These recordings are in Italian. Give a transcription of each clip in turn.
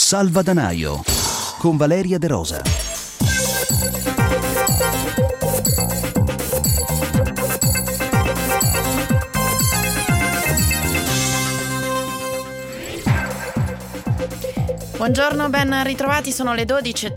Salvadanaio con Valeria De Rosa. Buongiorno, ben ritrovati, sono le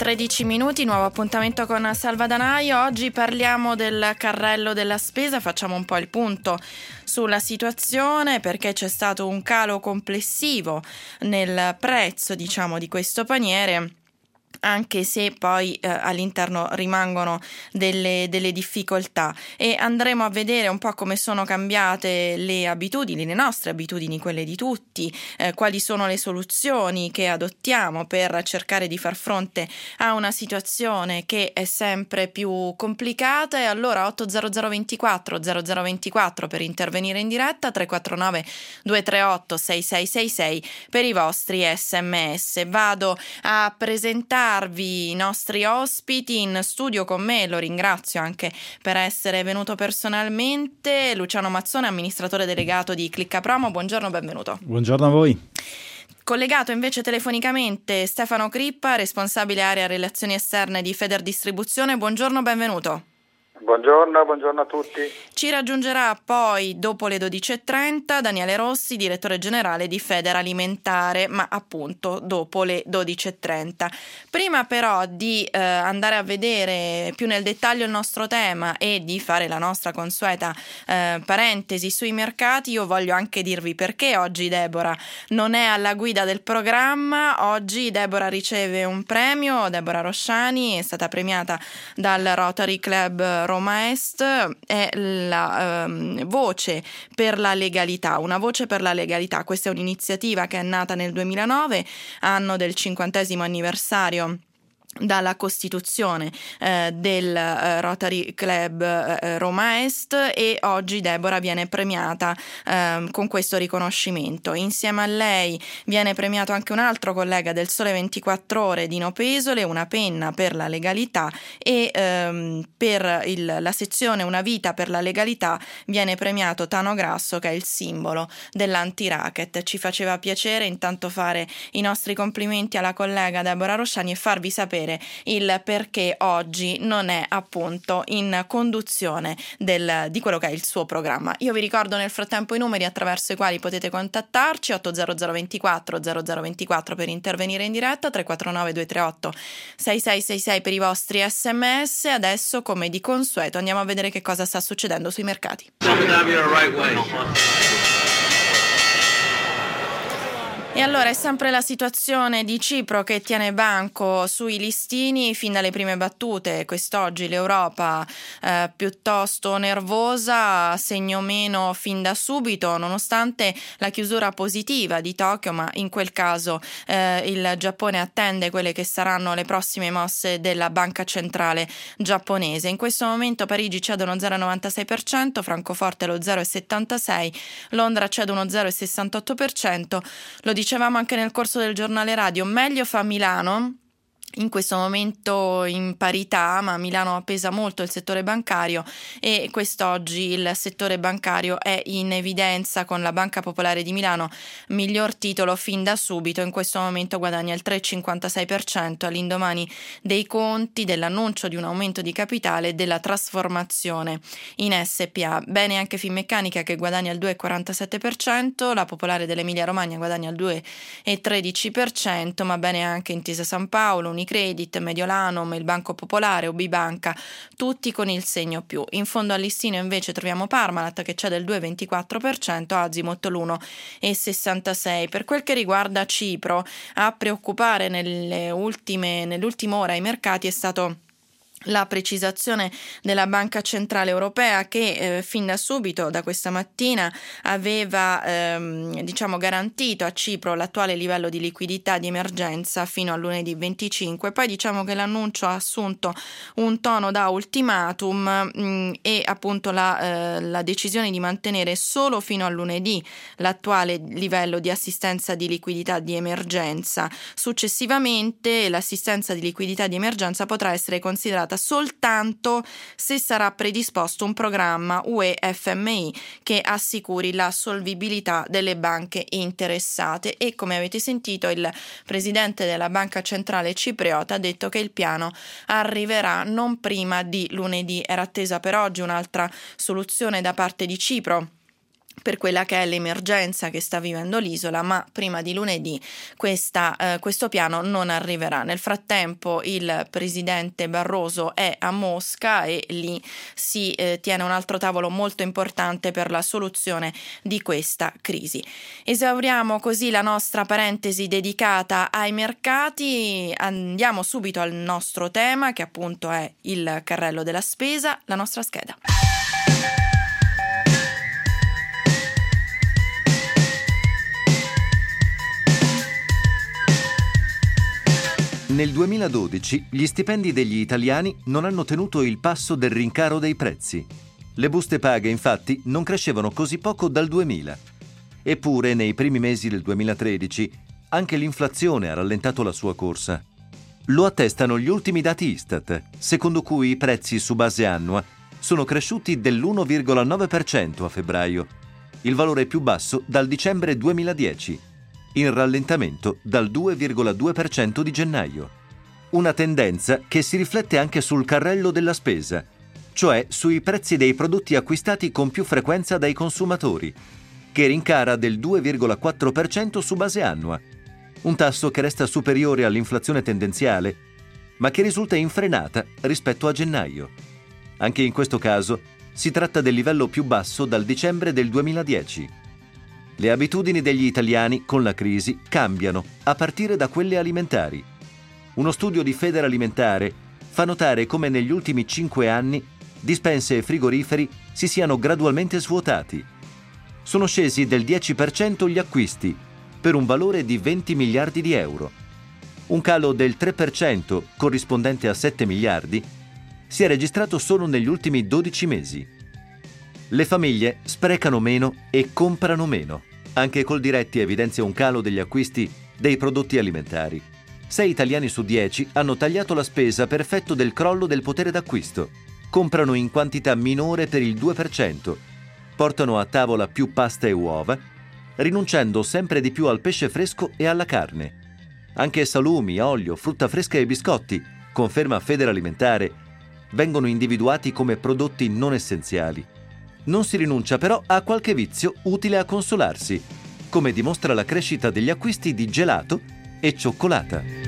12:13, nuovo appuntamento con Salvadanaio. Oggi parliamo del carrello della spesa, facciamo un po' il punto sulla situazione perché c'è stato un calo complessivo nel prezzo, di questo paniere, anche se poi all'interno rimangono delle difficoltà, e andremo a vedere un po' come sono cambiate le abitudini, le nostre abitudini, quelle di tutti, quali sono le soluzioni che adottiamo per cercare di far fronte a una situazione che è sempre più complicata. E allora 800 24 0024 per intervenire in diretta, 349 238 6666 per i vostri sms. Vado a presentare i nostri ospiti in studio con me. Lo ringrazio anche per essere venuto personalmente. Luciano Mazzone, amministratore delegato di Clickapromo. Buongiorno, benvenuto. Buongiorno a voi. Collegato invece telefonicamente Stefano Crippa, responsabile area relazioni esterne di Federdistribuzione. Buongiorno, benvenuto. Buongiorno a tutti. Ci raggiungerà poi dopo le 12:30 Daniele Rossi, direttore generale di Federalimentare, ma appunto dopo le 12:30. Prima però di andare a vedere più nel dettaglio il nostro tema e di fare la nostra consueta parentesi sui mercati, io voglio anche dirvi perché oggi Deborah non è alla guida del programma. Oggi Deborah riceve un premio. Deborah Rosciani è stata premiata dal Rotary Club Roma Est, è la voce per la legalità, una voce per la legalità. Questa è un'iniziativa che è nata nel 2009, anno del 50° anniversario dalla costituzione del Rotary Club Roma Est, e oggi Deborah viene premiata con questo riconoscimento. Insieme a lei viene premiato anche un altro collega del Sole 24 Ore, Dino Pesole, una penna per la legalità, e per la sezione Una vita per la legalità viene premiato Tano Grasso, che è il simbolo dell'antiracket. Ci faceva piacere intanto fare i nostri complimenti alla collega Deborah Rosciani e farvi sapere il perché oggi non è appunto in conduzione di quello che è il suo programma. Io vi ricordo nel frattempo i numeri attraverso i quali potete contattarci: 800 24 0024 per intervenire in diretta, 349 238 6666 per i vostri sms. Adesso, come di consueto, andiamo a vedere che cosa sta succedendo sui mercati. E allora è sempre la situazione di Cipro che tiene banco sui listini fin dalle prime battute. Quest'oggi l'Europa piuttosto nervosa, segno meno fin da subito, nonostante la chiusura positiva di Tokyo, ma in quel caso il Giappone attende quelle che saranno le prossime mosse della banca centrale giapponese. In questo momento Parigi cede uno 0,96%, Francoforte lo 0,76%, Londra cede uno 0,68%. Lo dicevamo anche nel corso del giornale radio, meglio fa Milano. In questo momento in parità, ma Milano pesa molto il settore bancario, e quest'oggi il settore bancario è in evidenza con la Banca Popolare di Milano, miglior titolo fin da subito. In questo momento guadagna il 3,56% all'indomani dei conti, dell'annuncio di un aumento di capitale e della trasformazione in SPA. Bene anche Finmeccanica, che guadagna il 2,47%, la Popolare dell'Emilia Romagna guadagna il 2,13%, ma bene anche Intesa Sanpaolo, Unicredit, Mediolanum, il Banco Popolare, UBI Banca, tutti con il segno più. In fondo al listino invece troviamo Parmalat che cede il 2,24%, Azimut l'1,66%. Per quel che riguarda Cipro, a preoccupare nell'ultima ora i mercati è stato la precisazione della Banca Centrale Europea, che fin da subito, da questa mattina, aveva garantito a Cipro l'attuale livello di liquidità di emergenza fino a lunedì 25. Poi diciamo che l'annuncio ha assunto un tono da ultimatum e appunto la decisione di mantenere solo fino a lunedì l'attuale livello di assistenza di liquidità di emergenza. Successivamente l'assistenza di liquidità di emergenza potrà essere considerata rilasciata soltanto se sarà predisposto un programma UE-FMI che assicuri la solvibilità delle banche interessate. E come avete sentito, il presidente della Banca Centrale Cipriota ha detto che il piano arriverà non prima di lunedì. Era attesa per oggi un'altra soluzione da parte di Cipro per quella che è l'emergenza che sta vivendo l'isola, ma prima di lunedì questo piano non arriverà. Nel frattempo il presidente Barroso è a Mosca e lì si tiene un altro tavolo molto importante per la soluzione di questa crisi. Esauriamo così la nostra parentesi dedicata ai mercati, andiamo subito al nostro tema, che appunto è il carrello della spesa, la nostra scheda. Nel 2012 gli stipendi degli italiani non hanno tenuto il passo del rincaro dei prezzi. Le buste paga, infatti, non crescevano così poco dal 2000. Eppure, nei primi mesi del 2013, anche l'inflazione ha rallentato la sua corsa. Lo attestano gli ultimi dati Istat, secondo cui i prezzi su base annua sono cresciuti dell'1,9% a febbraio, il valore più basso dal dicembre 2010. In rallentamento dal 2,2% di gennaio. Una tendenza che si riflette anche sul carrello della spesa, cioè sui prezzi dei prodotti acquistati con più frequenza dai consumatori, che rincara del 2,4% su base annua, un tasso che resta superiore all'inflazione tendenziale, ma che risulta infrenata rispetto a gennaio. Anche in questo caso si tratta del livello più basso dal dicembre del 2010. Le abitudini degli italiani con la crisi cambiano, a partire da quelle alimentari. Uno studio di Federalimentare fa notare come negli ultimi 5 anni dispense e frigoriferi si siano gradualmente svuotati. Sono scesi del 10% gli acquisti, per un valore di 20 miliardi di euro. Un calo del 3%, corrispondente a 7 miliardi, si è registrato solo negli ultimi 12 mesi. Le famiglie sprecano meno e comprano meno. Anche Coldiretti evidenzia un calo degli acquisti dei prodotti alimentari. 6 italiani su 10 hanno tagliato la spesa per effetto del crollo del potere d'acquisto. Comprano in quantità minore per il 2%. Portano a tavola più pasta e uova, rinunciando sempre di più al pesce fresco e alla carne. Anche salumi, olio, frutta fresca e biscotti, conferma Federalimentare, vengono individuati come prodotti non essenziali. Non si rinuncia però a qualche vizio utile a consolarsi, come dimostra la crescita degli acquisti di gelato e cioccolata.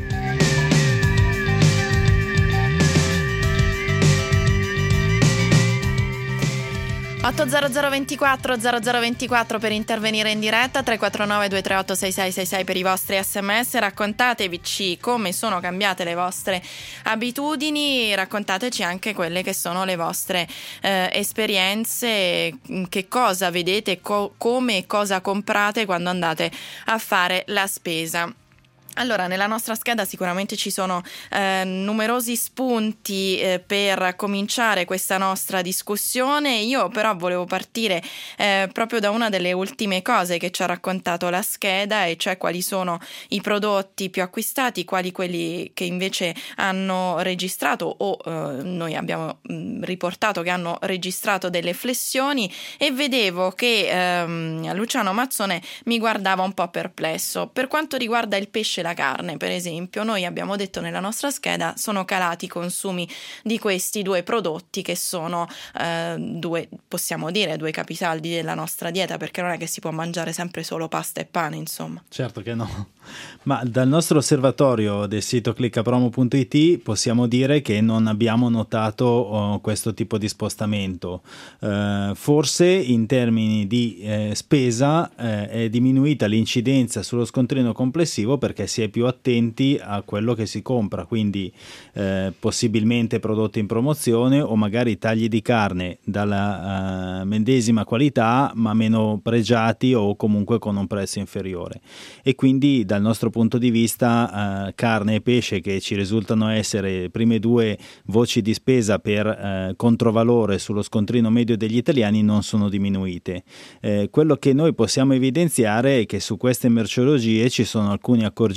80024 per intervenire in diretta, 349 238 6666 per i vostri sms. Raccontateci come sono cambiate le vostre abitudini, raccontateci anche quelle che sono le vostre esperienze, che cosa vedete, come e cosa comprate quando andate a fare la spesa. Allora, nella nostra scheda sicuramente ci sono numerosi spunti per cominciare questa nostra discussione. Io però volevo partire proprio da una delle ultime cose che ci ha raccontato la scheda, e cioè quali sono i prodotti più acquistati, quali quelli che invece hanno registrato o noi abbiamo riportato che hanno registrato delle flessioni, e vedevo che Luciano Mazzone mi guardava un po' perplesso. Per quanto riguarda il pesce e la carne, per esempio, noi abbiamo detto nella nostra scheda sono calati i consumi di questi due prodotti, che sono due capisaldi della nostra dieta, perché non è che si può mangiare sempre solo pasta e pane, insomma. Certo che no, ma dal nostro osservatorio del sito clickapromo.it possiamo dire che non abbiamo notato questo tipo di spostamento. Forse in termini di spesa è diminuita l'incidenza sullo scontrino complessivo, perché si è più attenti a quello che si compra, quindi possibilmente prodotti in promozione o magari tagli di carne dalla medesima qualità ma meno pregiati o comunque con un prezzo inferiore. E quindi dal nostro punto di vista carne e pesce, che ci risultano essere le prime due voci di spesa per controvalore sullo scontrino medio degli italiani, non sono diminuite. Quello che noi possiamo evidenziare è che su queste merceologie ci sono alcuni accorgimenti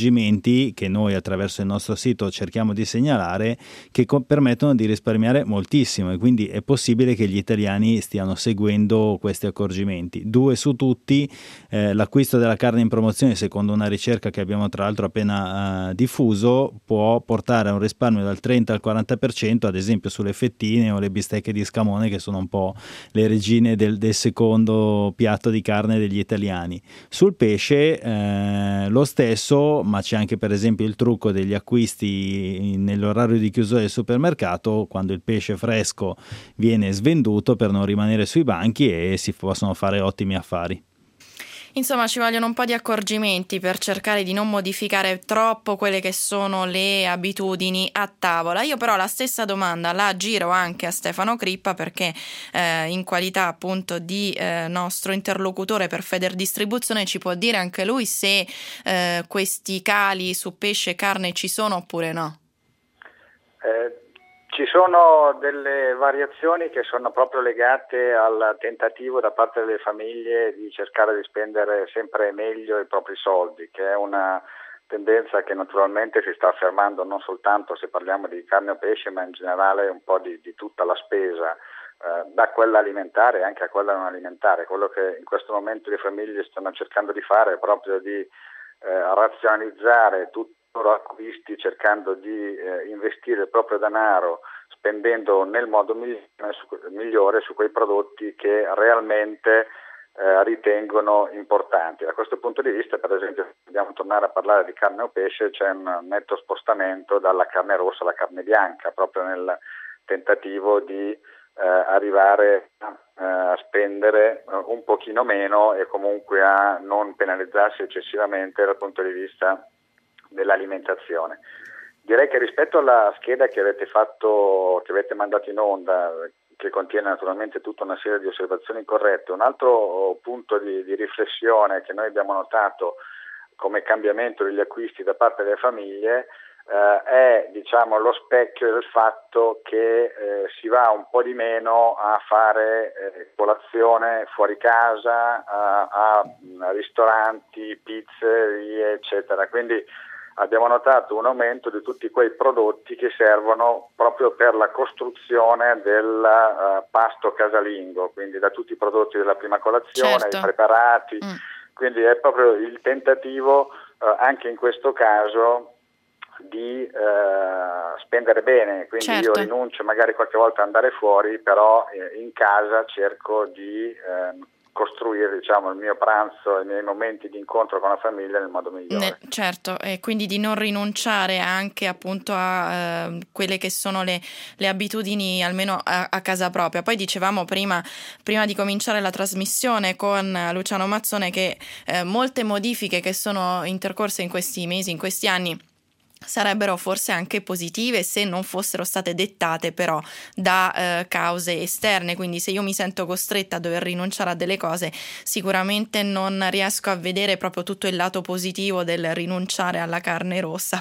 accorgimenti che noi attraverso il nostro sito cerchiamo di segnalare, che permettono di risparmiare moltissimo, e quindi è possibile che gli italiani stiano seguendo questi accorgimenti. 2 su tutti, l'acquisto della carne in promozione, secondo una ricerca che abbiamo tra l'altro appena diffuso, può portare a un risparmio dal 30 al 40%, ad esempio sulle fettine o le bistecche di scamone, che sono un po' le regine del secondo piatto di carne degli italiani. Sul pesce lo stesso, ma c'è anche per esempio il trucco degli acquisti nell'orario di chiusura del supermercato, quando il pesce fresco viene svenduto per non rimanere sui banchi, e si possono fare ottimi affari. Insomma, ci vogliono un po' di accorgimenti per cercare di non modificare troppo quelle che sono le abitudini a tavola. Io però la stessa domanda la giro anche a Stefano Crippa, perché in qualità appunto di nostro interlocutore per Federdistribuzione ci può dire anche lui se questi cali su pesce e carne ci sono oppure no. Ci sono delle variazioni che sono proprio legate al tentativo da parte delle famiglie di cercare di spendere sempre meglio i propri soldi, che è una tendenza che naturalmente si sta affermando non soltanto se parliamo di carne o pesce, ma in generale un po' di tutta la spesa, da quella alimentare anche a quella non alimentare. Quello che in questo momento le famiglie stanno cercando di fare è proprio di razionalizzare tutti i loro acquisti, cercando di investire il proprio denaro spendendo nel modo migliore su quei prodotti che realmente ritengono importanti. Da questo punto di vista, per esempio, se dobbiamo tornare a parlare di carne o pesce, c'è un netto spostamento dalla carne rossa alla carne bianca, proprio nel tentativo di arrivare a spendere un pochino meno e comunque a non penalizzarsi eccessivamente dal punto di vista dell'alimentazione. Direi che rispetto alla scheda che avete mandato in onda, che contiene naturalmente tutta una serie di osservazioni corrette, un altro punto di riflessione che noi abbiamo notato come cambiamento degli acquisti da parte delle famiglie è lo specchio del fatto che si va un po' di meno a fare colazione fuori casa, a ristoranti, pizzerie, eccetera. Quindi abbiamo notato un aumento di tutti quei prodotti che servono proprio per la costruzione del pasto casalingo, quindi da tutti i prodotti della prima colazione, certo, i preparati, quindi è proprio il tentativo anche in questo caso di spendere bene, quindi certo. Io rinuncio magari qualche volta ad andare fuori, però in casa cerco di costruire il mio pranzo, i miei momenti di incontro con la famiglia nel modo migliore. Certo, e quindi di non rinunciare anche appunto a quelle che sono le abitudini almeno a casa propria. Poi dicevamo prima di cominciare la trasmissione con Luciano Mazzone che molte modifiche che sono intercorse in questi mesi, in questi anni, sarebbero forse anche positive se non fossero state dettate però da cause esterne. Quindi se io mi sento costretta a dover rinunciare a delle cose, sicuramente non riesco a vedere proprio tutto il lato positivo del rinunciare alla carne rossa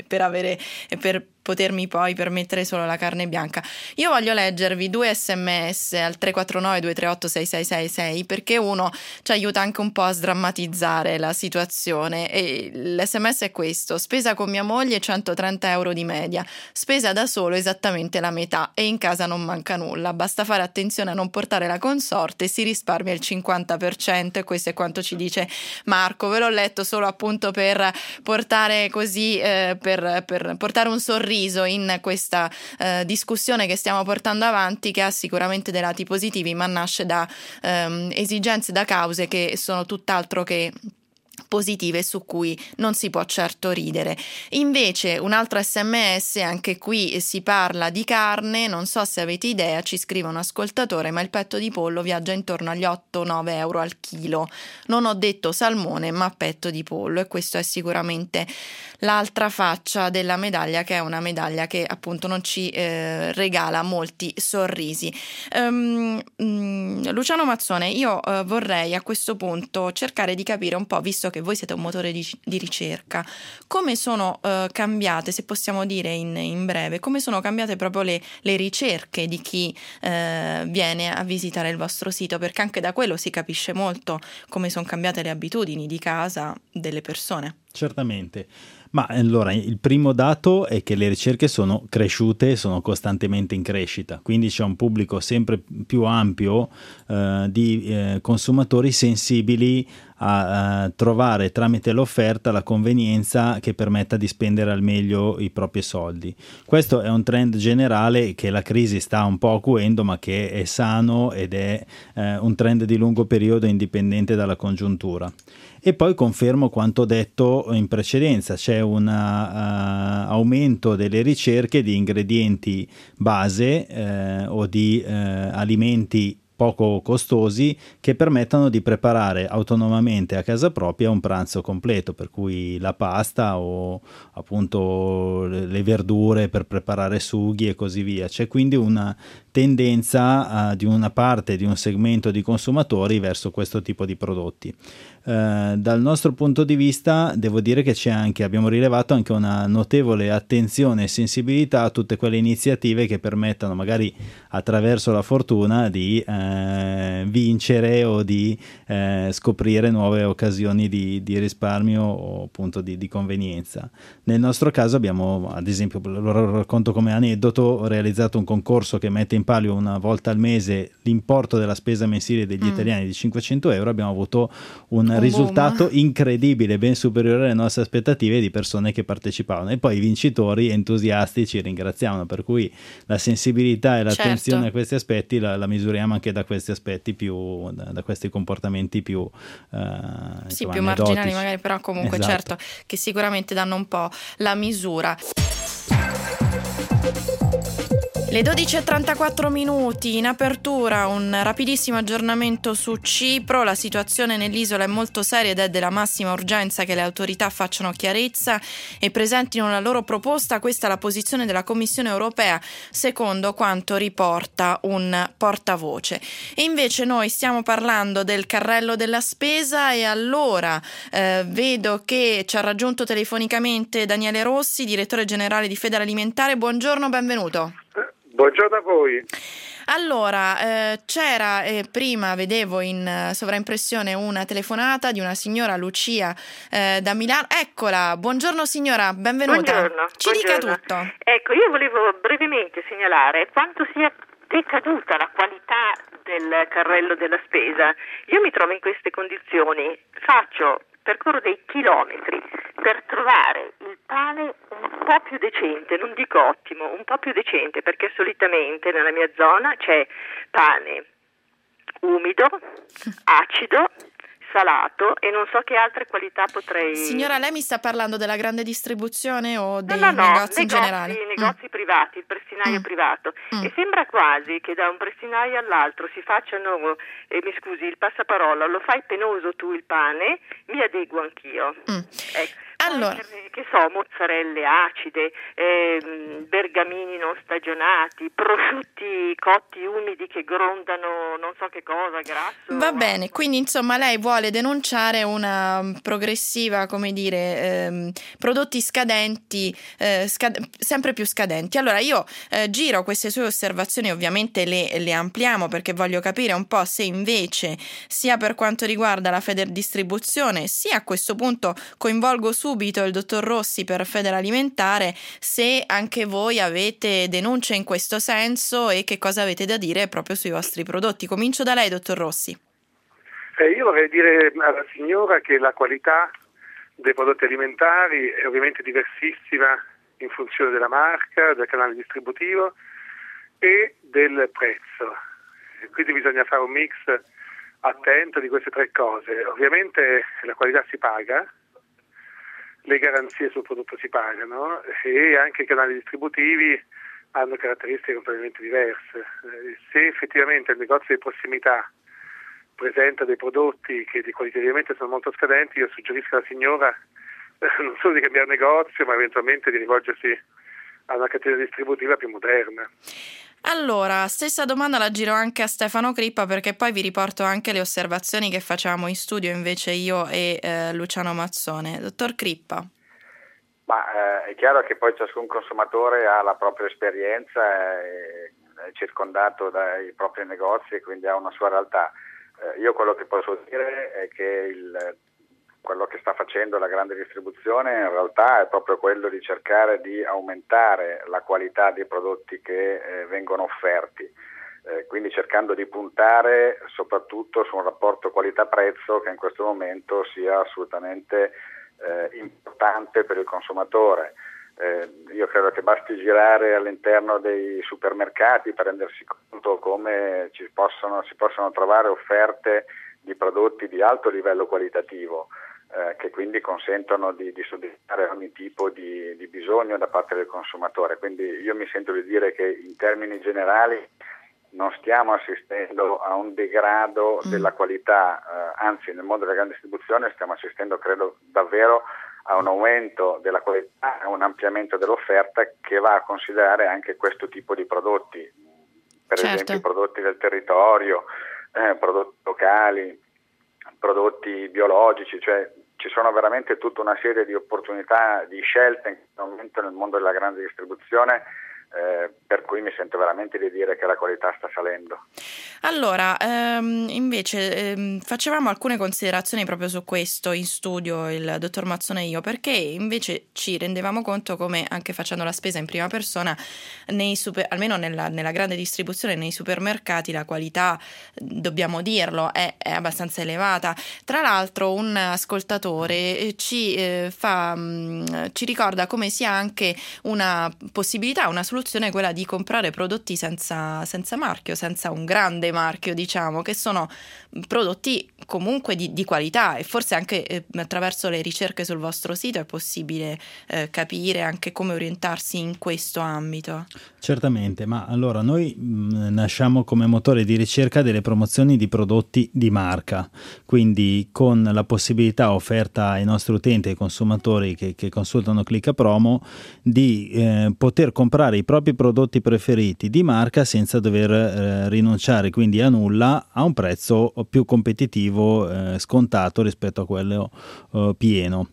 per potermi poi permettere solo la carne bianca. Io voglio leggervi 2 sms al 349 238 6666 perché uno ci aiuta anche un po' a sdrammatizzare la situazione, e l'sms è questo: spesa con mia moglie 130 euro di media, spesa da solo esattamente la metà e in casa non manca nulla, basta fare attenzione a non portare la consorte e si risparmia il 50%, e questo è quanto ci dice Marco. Ve l'ho letto solo appunto per portare così per portare un sorriso in questa discussione che stiamo portando avanti, che ha sicuramente dei lati positivi ma nasce da esigenze, da cause che sono tutt'altro che positive, su cui non si può certo ridere. Invece un altro sms, anche qui si parla di carne, non so se avete idea, ci scrive un ascoltatore, ma il petto di pollo viaggia intorno agli 8-9 euro al chilo. Non ho detto salmone ma petto di pollo, e questo è sicuramente l'altra faccia della medaglia, che è una medaglia che appunto non ci regala molti sorrisi. Luciano Mazzone, io vorrei a questo punto cercare di capire un po', visto che voi siete un motore di ricerca. Come sono cambiate, se possiamo dire in breve, come sono cambiate proprio le ricerche di chi viene a visitare il vostro sito? Perché anche da quello si capisce molto come sono cambiate le abitudini di casa delle persone. Certamente. Ma allora il primo dato è che le ricerche sono cresciute, sono costantemente in crescita, quindi c'è un pubblico sempre più ampio di consumatori sensibili a trovare tramite l'offerta la convenienza che permetta di spendere al meglio i propri soldi. Questo è un trend generale che la crisi sta un po' acuendo, ma che è sano ed è un trend di lungo periodo indipendente dalla congiuntura. E poi confermo quanto detto in precedenza, c'è un aumento delle ricerche di ingredienti base o di alimenti poco costosi che permettano di preparare autonomamente a casa propria un pranzo completo, per cui la pasta o appunto le verdure per preparare sughi e così via. C'è quindi una tendenza di una parte, di un segmento di consumatori verso questo tipo di prodotti. Dal nostro punto di vista devo dire che abbiamo rilevato anche una notevole attenzione e sensibilità a tutte quelle iniziative che permettano magari attraverso la fortuna di vincere o di scoprire nuove occasioni di risparmio o appunto di convenienza. Nel nostro caso abbiamo, ad esempio, lo racconto come aneddoto, realizzato un concorso che mette in palio una volta al mese l'importo della spesa mensile degli italiani di 500 euro. Abbiamo avuto un risultato incredibile, ben superiore alle nostre aspettative di persone che partecipavano, e poi i vincitori entusiasti ci ringraziavano, per cui la sensibilità e l'attenzione a questi aspetti la misuriamo anche da questi aspetti più, da questi comportamenti più sì, più marginali magari, però comunque certo che sicuramente danno un po' la misura. Le 12:34 in apertura, un rapidissimo aggiornamento su Cipro. La situazione nell'isola è molto seria ed è della massima urgenza che le autorità facciano chiarezza e presentino la loro proposta. Questa è la posizione della Commissione europea, secondo quanto riporta un portavoce. E invece noi stiamo parlando del carrello della spesa, e allora vedo che ci ha raggiunto telefonicamente Daniele Rossi, direttore generale di Federalimentare. Buongiorno, benvenuto. Buongiorno a voi. Allora, c'era prima, vedevo in sovraimpressione una telefonata di una signora, Lucia, da Milano. Eccola, buongiorno signora, benvenuta. Buongiorno. Ci dica tutto. Ecco, io volevo brevemente segnalare quanto sia decaduta la qualità del carrello della spesa. Io mi trovo in queste condizioni, percorro dei chilometri per trovare il pane un po' più decente, non dico ottimo, un po' più decente, perché solitamente nella mia zona c'è pane umido, acido, salato e non so che altre qualità potrei... Signora, lei mi sta parlando della grande distribuzione o dei negozi in generale? Negozi privati, il prestinaio privato. E sembra quasi che da un prestinaio all'altro si facciano, mi scusi, il passaparola, lo fai penoso tu il pane, mi adeguo anch'io. Ecco. Allora, che so, mozzarelle acide, bergamini non stagionati, prosciutti cotti umidi che grondano non so che cosa, grasso. Va bene, quindi insomma lei vuole denunciare una progressiva, come dire, prodotti scadenti, sempre più scadenti. Allora io giro queste sue osservazioni, ovviamente le ampliamo perché voglio capire un po' se invece sia per quanto riguarda la Federdistribuzione sia a questo punto coinvolgo subito il dottor Rossi per Federalimentare, se anche voi avete denunce in questo senso e che cosa avete da dire proprio sui vostri prodotti. Comincio da lei, dottor Rossi. Io vorrei dire alla signora che la qualità dei prodotti alimentari è ovviamente diversissima in funzione della marca, del canale distributivo e del prezzo. Quindi bisogna fare un mix attento di queste tre cose. Ovviamente la qualità si paga, le garanzie sul prodotto si pagano e anche i canali distributivi hanno caratteristiche completamente diverse. Se effettivamente il negozio di prossimità presenta dei prodotti che qualitativamente sono molto scadenti, io suggerisco alla signora non solo di cambiare negozio, ma eventualmente di rivolgersi a una catena distributiva più moderna. Allora, stessa domanda la giro anche a Stefano Crippa, perché poi vi riporto anche le osservazioni che facciamo in studio invece io e Luciano Mazzone. Dottor Crippa. Ma è chiaro che poi ciascun consumatore ha la propria esperienza, è circondato dai propri negozi e quindi ha una sua realtà. Io quello che posso dire è che quello che sta facendo la grande distribuzione in realtà è proprio quello di cercare di aumentare la qualità dei prodotti che vengono offerti, quindi cercando di puntare soprattutto su un rapporto qualità-prezzo che in questo momento sia assolutamente importante per il consumatore. Io credo che basti girare all'interno dei supermercati per rendersi conto come si possono trovare offerte di prodotti di alto livello qualitativo, che quindi consentono di soddisfare ogni tipo di bisogno da parte del consumatore. Quindi io mi sento di dire che in termini generali non stiamo assistendo a un degrado della qualità, anzi nel mondo della grande distribuzione stiamo assistendo, credo, davvero a un aumento della qualità, a un ampliamento dell'offerta che va a considerare anche questo tipo di prodotti, per esempio prodotti del territorio, prodotti locali, prodotti biologici, cioè ci sono veramente tutta una serie di opportunità, di scelte in questo momento nel mondo della grande distribuzione, per cui mi sento veramente di dire che la qualità sta salendo. Allora, invece facevamo alcune considerazioni proprio su questo in studio, il dottor Mazzone e io, perché invece ci rendevamo conto come anche facendo la spesa in prima persona, almeno nella grande distribuzione, nei supermercati, la qualità, dobbiamo dirlo, è abbastanza elevata. Tra l'altro un ascoltatore ci ricorda come sia anche una possibilità, una soluzione quella di comprare prodotti senza marchio, senza un grande marchio, diciamo, che sono prodotti comunque di qualità, e forse anche attraverso le ricerche sul vostro sito è possibile capire anche come orientarsi in questo ambito. Certamente, ma allora noi nasciamo come motore di ricerca delle promozioni di prodotti di marca, quindi con la possibilità offerta ai nostri utenti, ai consumatori che consultano Clicca Promo, di poter comprare i propri prodotti preferiti di marca senza dover rinunciare quindi a nulla, a un prezzo più competitivo, scontato rispetto a quello pieno.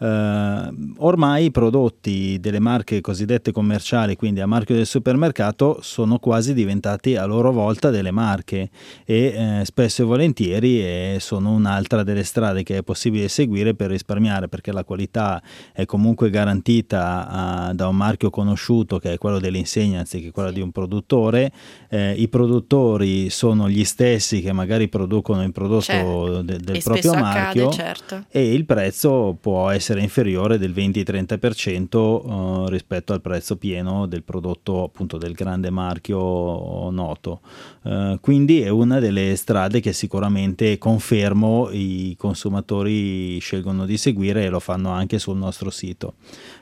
Ormai i prodotti delle marche cosiddette commerciali, quindi a marchio del supermercato, sono quasi diventati a loro volta delle marche e spesso e volentieri sono un'altra delle strade che è possibile seguire per risparmiare, perché la qualità è comunque garantita da un marchio conosciuto, che è quello dell'insegna anziché quello di un produttore. I produttori sono gli stessi che magari producono il prodotto del proprio marchio, e il prezzo può essere inferiore del 20-30% rispetto al prezzo pieno del prodotto, appunto, del grande marchio noto. Quindi è una delle strade che sicuramente, confermo, i consumatori scelgono di seguire, e lo fanno anche sul nostro sito.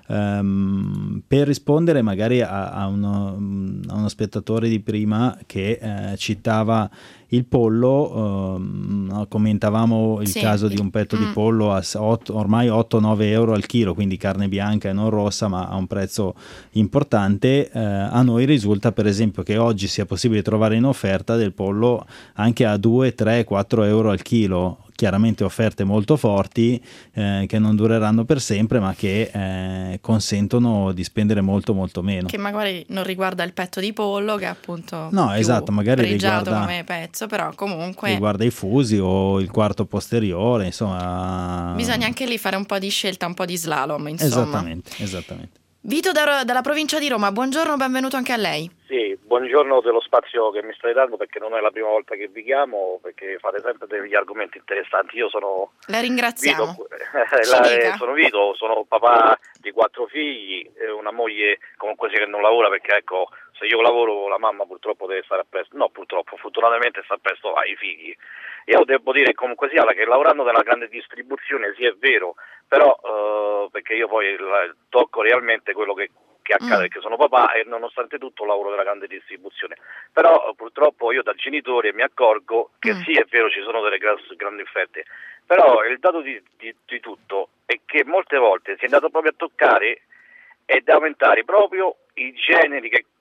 Per rispondere magari a uno spettatore di prima che citava il pollo, commentavamo il caso di un petto di pollo a ormai 8-9 euro al chilo, quindi carne bianca e non rossa, ma a un prezzo importante. A noi risulta per esempio che oggi sia possibile trovare in offerta del pollo anche a 2, 3, 4 euro al chilo, chiaramente offerte molto forti, che non dureranno per sempre, ma che consentono di spendere molto molto meno. Che magari non riguarda il petto di pollo, che è appunto magari pregiato come pezzo, però comunque riguarda i fusi o il quarto posteriore, insomma. Bisogna anche lì fare un po' di scelta, un po' di slalom, insomma. Esattamente. Vito dalla provincia di Roma, buongiorno, benvenuto anche a lei. Sì, buongiorno dello spazio che mi stai dando, perché non è la prima volta che vi chiamo, perché fate sempre degli argomenti interessanti. Io sono La ringraziamo. Sono Vito, sono papà di 4 figli, una moglie comunque che non lavora, perché ecco, se io lavoro la mamma purtroppo deve stare appresso, no purtroppo, fortunatamente sta appresso ai figli. Io devo dire comunque sia che lavorando nella grande distribuzione, sì è vero, però perché io poi tocco realmente quello che accade, perché sono papà e nonostante tutto lavoro nella grande distribuzione, però purtroppo io da genitore mi accorgo che sì è vero, ci sono delle grandi offerte, però il dato di tutto è che molte volte si è andato proprio a toccare ed aumentare proprio i generi che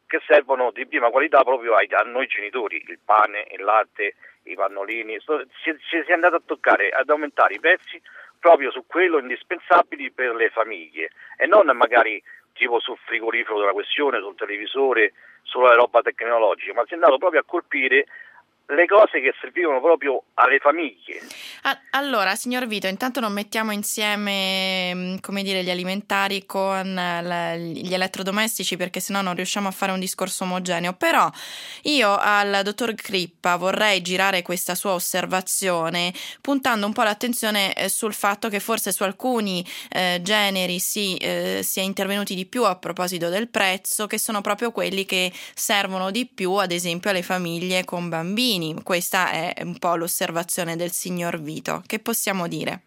che servono di prima qualità proprio a noi genitori, il pane, il latte, i pannolini. Si è andato a toccare, ad aumentare i prezzi proprio su quello indispensabili per le famiglie e non magari tipo sul frigorifero della questione, sul televisore, sulla roba tecnologica, ma si è andato proprio a colpire le cose che servivano proprio alle famiglie. Allora, signor Vito, intanto non mettiamo insieme, come dire, gli alimentari con gli elettrodomestici, perché sennò non riusciamo a fare un discorso omogeneo. Però io al dottor Crippa vorrei girare questa sua osservazione puntando un po' l'attenzione sul fatto che forse su alcuni generi si è intervenuti di più a proposito del prezzo, che sono proprio quelli che servono di più, ad esempio, alle famiglie con bambini. Questa è un po' l'osservazione del signor Vito. Che possiamo dire?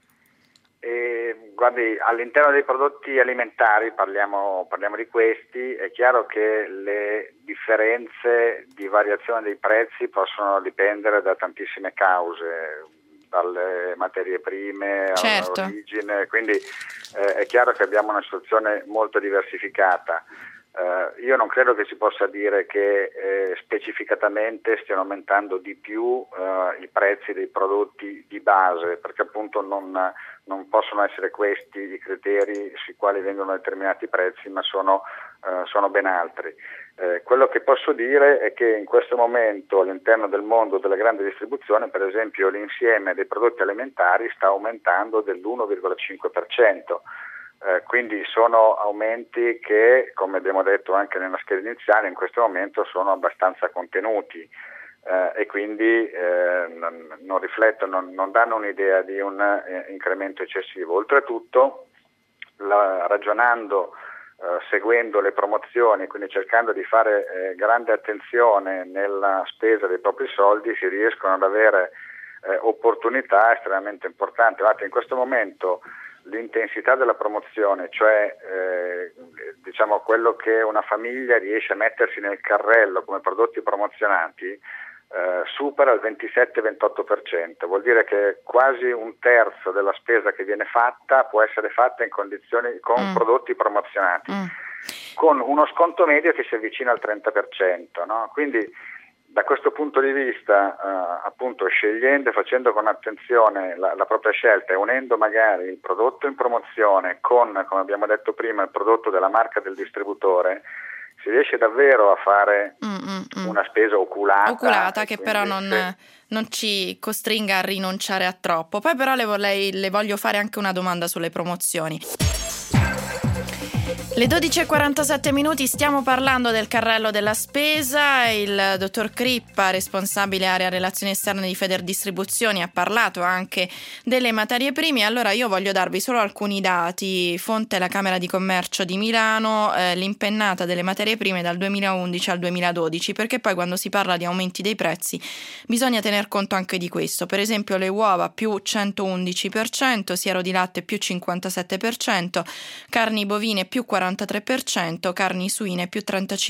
Guardi, all'interno dei prodotti alimentari, parliamo di questi, è chiaro che le differenze di variazione dei prezzi possono dipendere da tantissime cause, dalle materie prime certo. all'origine, quindi è chiaro che abbiamo una situazione molto diversificata. Io non credo che si possa dire che specificatamente stiano aumentando di più i prezzi dei prodotti di base, perché appunto non possono essere questi i criteri sui quali vengono determinati i prezzi, ma sono ben altri. Quello che posso dire è che in questo momento all'interno del mondo della grande distribuzione, per esempio, l'insieme dei prodotti alimentari sta aumentando dell'1,5%. Quindi sono aumenti che, come abbiamo detto anche nella scheda iniziale, in questo momento sono abbastanza contenuti e quindi non riflettono, non danno un'idea di un incremento eccessivo. Oltretutto, ragionando, seguendo le promozioni, quindi cercando di fare grande attenzione nella spesa dei propri soldi, si riescono ad avere opportunità estremamente importanti. Guardate, in questo momento l'intensità della promozione, cioè diciamo quello che una famiglia riesce a mettersi nel carrello come prodotti promozionati, supera il 27-28%, vuol dire che quasi un terzo della spesa che viene fatta può essere fatta in condizioni con prodotti promozionati, con uno sconto medio che si avvicina al 30%, no? Quindi da questo punto di vista, appunto, scegliendo e facendo con attenzione la propria scelta e unendo magari il prodotto in promozione con, come abbiamo detto prima, il prodotto della marca del distributore, si riesce davvero a fare una spesa oculata che però non ci costringa a rinunciare a troppo. Poi però le voglio fare anche una domanda sulle promozioni. Le 12:47 stiamo parlando del carrello della spesa. Il dottor Crippa, responsabile area relazioni esterne di Federdistribuzioni, ha parlato anche delle materie prime. Allora io voglio darvi solo alcuni dati. Fonte la Camera di Commercio di Milano, l'impennata delle materie prime dal 2011 al 2012, perché poi quando si parla di aumenti dei prezzi bisogna tener conto anche di questo. Per esempio le uova più 111%, siero di latte più 57%, carni bovine più 43%, carni suine più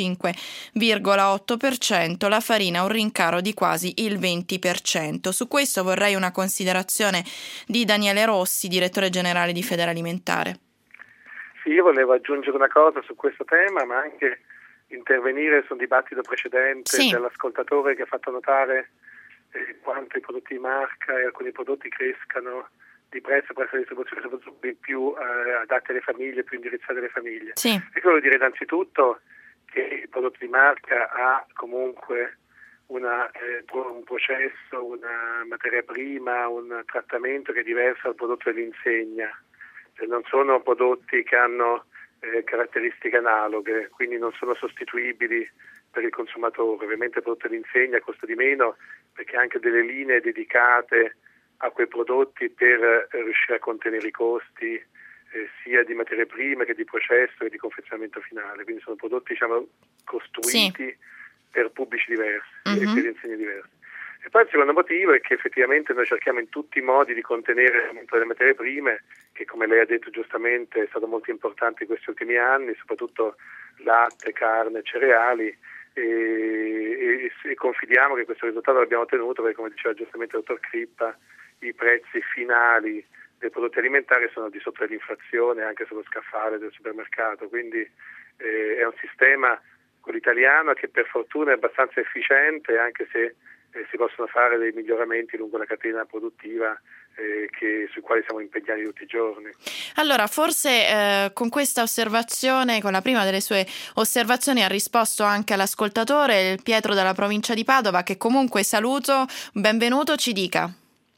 35,8%, la farina un rincaro di quasi il 20%. Su questo vorrei una considerazione di Daniele Rossi, direttore generale di Federalimentare. Sì, io volevo aggiungere una cosa su questo tema, ma anche intervenire sul dibattito precedente dell'ascoltatore che ha fatto notare quanto i prodotti di marca e alcuni prodotti crescano di prezzo presso la distribuzione, soprattutto più adatti alle famiglie, più indirizzati alle famiglie. Sì. E quello dire innanzitutto che il prodotto di marca ha comunque un processo, una materia prima, un trattamento che è diverso dal prodotto dell'insegna. Non sono prodotti che hanno caratteristiche analoghe, quindi non sono sostituibili per il consumatore. Ovviamente il prodotto dell'insegna costa di meno perché ha anche delle linee dedicate a quei prodotti per riuscire a contenere i costi sia di materie prime che di processo che di confezionamento finale, quindi sono prodotti costruiti per pubblici diversi e per insegne diverse. E poi il secondo motivo è che effettivamente noi cerchiamo in tutti i modi di contenere l'aumento delle materie prime, che come lei ha detto giustamente è stato molto importante in questi ultimi anni, soprattutto latte, carne, cereali, e confidiamo che questo risultato l'abbiamo ottenuto perché, come diceva giustamente il dottor Crippa, i prezzi finali dei prodotti alimentari sono al di sotto dell'inflazione anche sullo scaffale del supermercato, quindi è un sistema quello italiano, che per fortuna è abbastanza efficiente, anche se si possono fare dei miglioramenti lungo la catena produttiva sui quali siamo impegnati tutti i giorni. Allora, forse con questa osservazione, con la prima delle sue osservazioni, ha risposto anche all'ascoltatore Pietro dalla provincia di Padova, che comunque saluto, benvenuto, ci dica.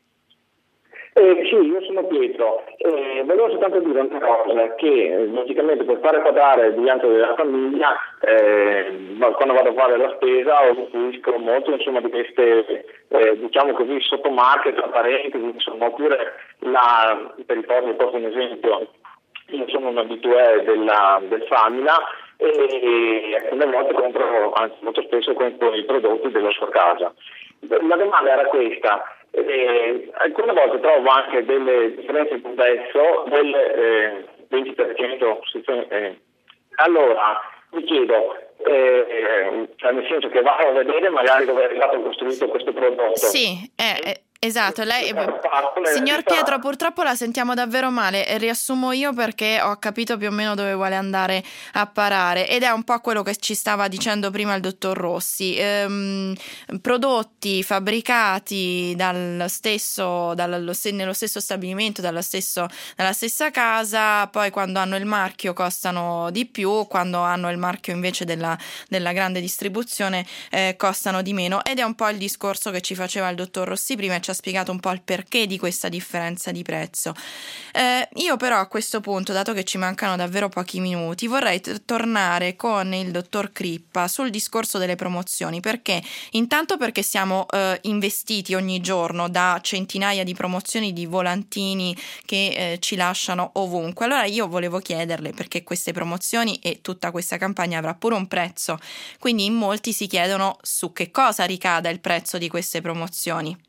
Sì, io sono Pietro. Volevo soltanto dire una cosa, che logicamente per fare pagare il bilancio della famiglia, quando vado a fare la spesa usufruisco molto di queste diciamo così sottomarche tra parentesi, insomma, oppure per il posto un esempio, io sono un abitué del Famila e alcune volte compro, anzi molto spesso compro i prodotti della sua casa. La domanda era questa. Alcune volte trovo anche delle differenze di prezzo del 20%. Allora mi chiedo, nel senso che vado a vedere magari dove è stato costruito questo prodotto. Sì, esatto. Signor Pietro, purtroppo la sentiamo davvero male. Riassumo io perché ho capito più o meno dove vuole andare a parare, ed è un po' quello che ci stava dicendo prima il dottor Rossi. Prodotti fabbricati nello stesso stabilimento, dalla stessa casa, poi quando hanno il marchio costano di più, quando hanno il marchio invece della grande distribuzione costano di meno, ed è un po' il discorso che ci faceva il dottor Rossi prima e ci ha spiegato un po' il perché di questa differenza di prezzo. Io però a questo punto, dato che ci mancano davvero pochi minuti, vorrei tornare con il dottor Crippa sul discorso delle promozioni, perché siamo investiti ogni giorno da centinaia di promozioni, di volantini che ci lasciano ovunque. Allora io volevo chiederle, perché queste promozioni e tutta questa campagna avrà pure un prezzo, quindi in molti si chiedono su che cosa ricada il prezzo di queste promozioni.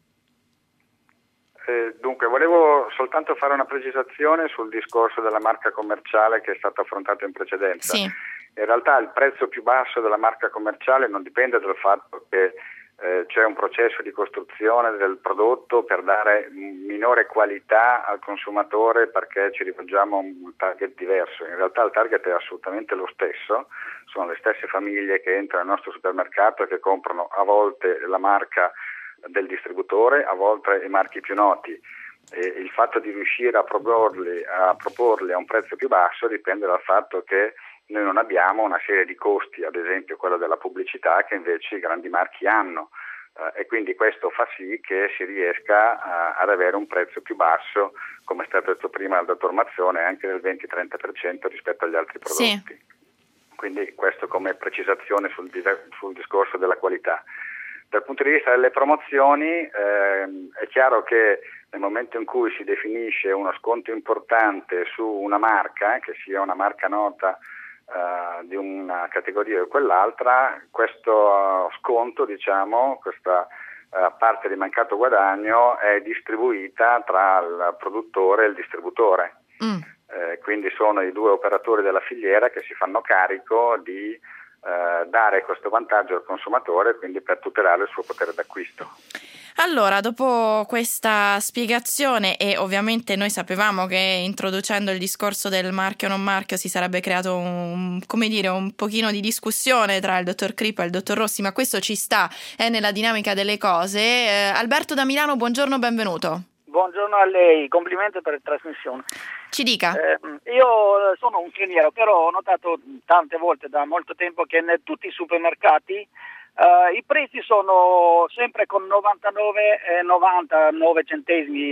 Dunque, volevo soltanto fare una precisazione sul discorso della marca commerciale che è stato affrontato in precedenza. Sì. In realtà il prezzo più basso della marca commerciale non dipende dal fatto che c'è un processo di costruzione del prodotto per dare minore qualità al consumatore, perché ci rivolgiamo a un target diverso. In realtà il target è assolutamente lo stesso, sono le stesse famiglie che entrano nel nostro supermercato e che comprano a volte la marca del distributore, a volte i marchi più noti. Il fatto di riuscire a proporli a un prezzo più basso dipende dal fatto che noi non abbiamo una serie di costi, ad esempio quello della pubblicità, che invece i grandi marchi hanno, e quindi questo fa sì che si riesca ad avere un prezzo più basso, come è stato detto prima dal dottor Mazzone, anche del 20-30% rispetto agli altri prodotti. Sì. Quindi questo come precisazione sul discorso della qualità. Dal punto di vista delle promozioni è chiaro che nel momento in cui si definisce uno sconto importante su una marca, che sia una marca nota di una categoria o quell'altra, questo sconto, questa parte di mancato guadagno è distribuita tra il produttore e il distributore. Quindi sono i due operatori della filiera che si fanno carico di dare questo vantaggio al consumatore, quindi per tutelare il suo potere d'acquisto. Allora, dopo questa spiegazione, e ovviamente noi sapevamo che introducendo il discorso del marchio non marchio si sarebbe creato un pochino di discussione tra il dottor Crippa e il dottor Rossi, ma questo ci sta, è nella dinamica delle cose. Alberto da Milano, buongiorno, benvenuto. Buongiorno a lei, complimenti per la trasmissione. Ci dica. Io sono un ingegnere, però ho notato tante volte da molto tempo che in tutti i supermercati i prezzi sono sempre con 99,99 centesimi,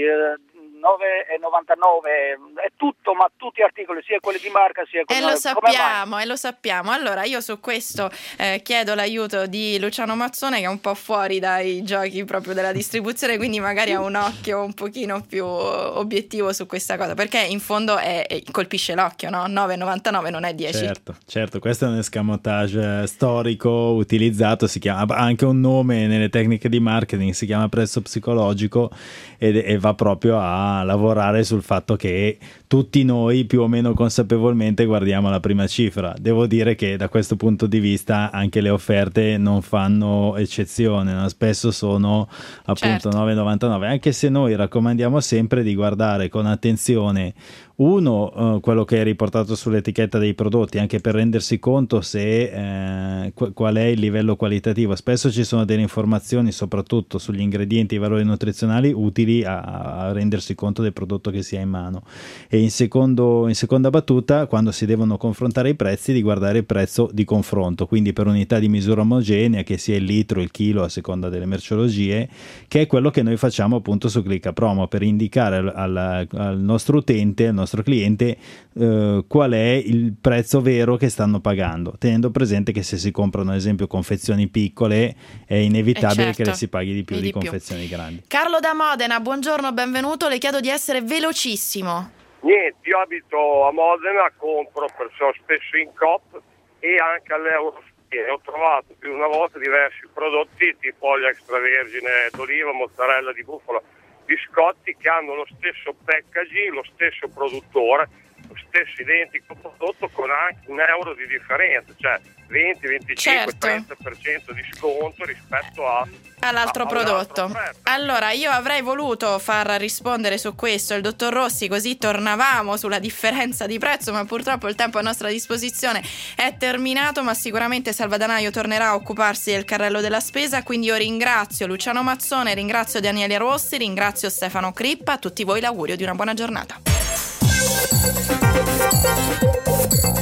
9,99, è tutto, ma tutti gli articoli, sia quelli di marca sia quelli lo sappiamo. Allora io su questo chiedo l'aiuto di Luciano Mazzone, che è un po' fuori dai giochi proprio della distribuzione, quindi magari ha un occhio un pochino più obiettivo su questa cosa, perché in fondo colpisce l'occhio, no? 9,99 non è 10. Certo, questo è un escamotage storico utilizzato, si chiama, ha anche un nome nelle tecniche di marketing, si chiama prezzo psicologico, e va proprio a lavorare sul fatto che tutti noi più o meno consapevolmente guardiamo la prima cifra. Devo dire che da questo punto di vista anche le offerte non fanno eccezione, no? Spesso sono appunto 9,99, anche se noi raccomandiamo sempre di guardare con attenzione Uno, quello che è riportato sull'etichetta dei prodotti, anche per rendersi conto se qual è il livello qualitativo. Spesso ci sono delle informazioni, soprattutto sugli ingredienti e i valori nutrizionali, utili a rendersi conto del prodotto che si ha in mano. E in seconda battuta, quando si devono confrontare i prezzi, di guardare il prezzo di confronto, quindi per unità di misura omogenea, che sia il litro, il chilo, a seconda delle merceologie, che è quello che noi facciamo appunto su Clickapromo, per indicare al nostro utente, al nostro cliente, qual è il prezzo vero che stanno pagando, tenendo presente che se si comprano ad esempio confezioni piccole è inevitabile che le si paghi di più di confezioni grandi. Carlo da Modena, buongiorno, benvenuto, le chiedo di essere velocissimo. Niente, io abito a Modena, compro perciò spesso in Coop e anche all'Euro. Ho trovato più di una volta diversi prodotti tipo olio extravergine d'oliva, mozzarella di bufala, biscotti che hanno lo stesso packaging, lo stesso produttore, lo stesso identico prodotto con anche €1 di differenza, cioè 20, 25, 30% di sconto rispetto all'altro prodotto. Allora, io avrei voluto far rispondere su questo il dottor Rossi, così tornavamo sulla differenza di prezzo, ma purtroppo il tempo a nostra disposizione è terminato, ma sicuramente Salvadanaio tornerà a occuparsi del carrello della spesa, quindi io ringrazio Luciano Mazzone, ringrazio Daniele Rossi, ringrazio Stefano Crippa, a tutti voi l'augurio di una buona giornata.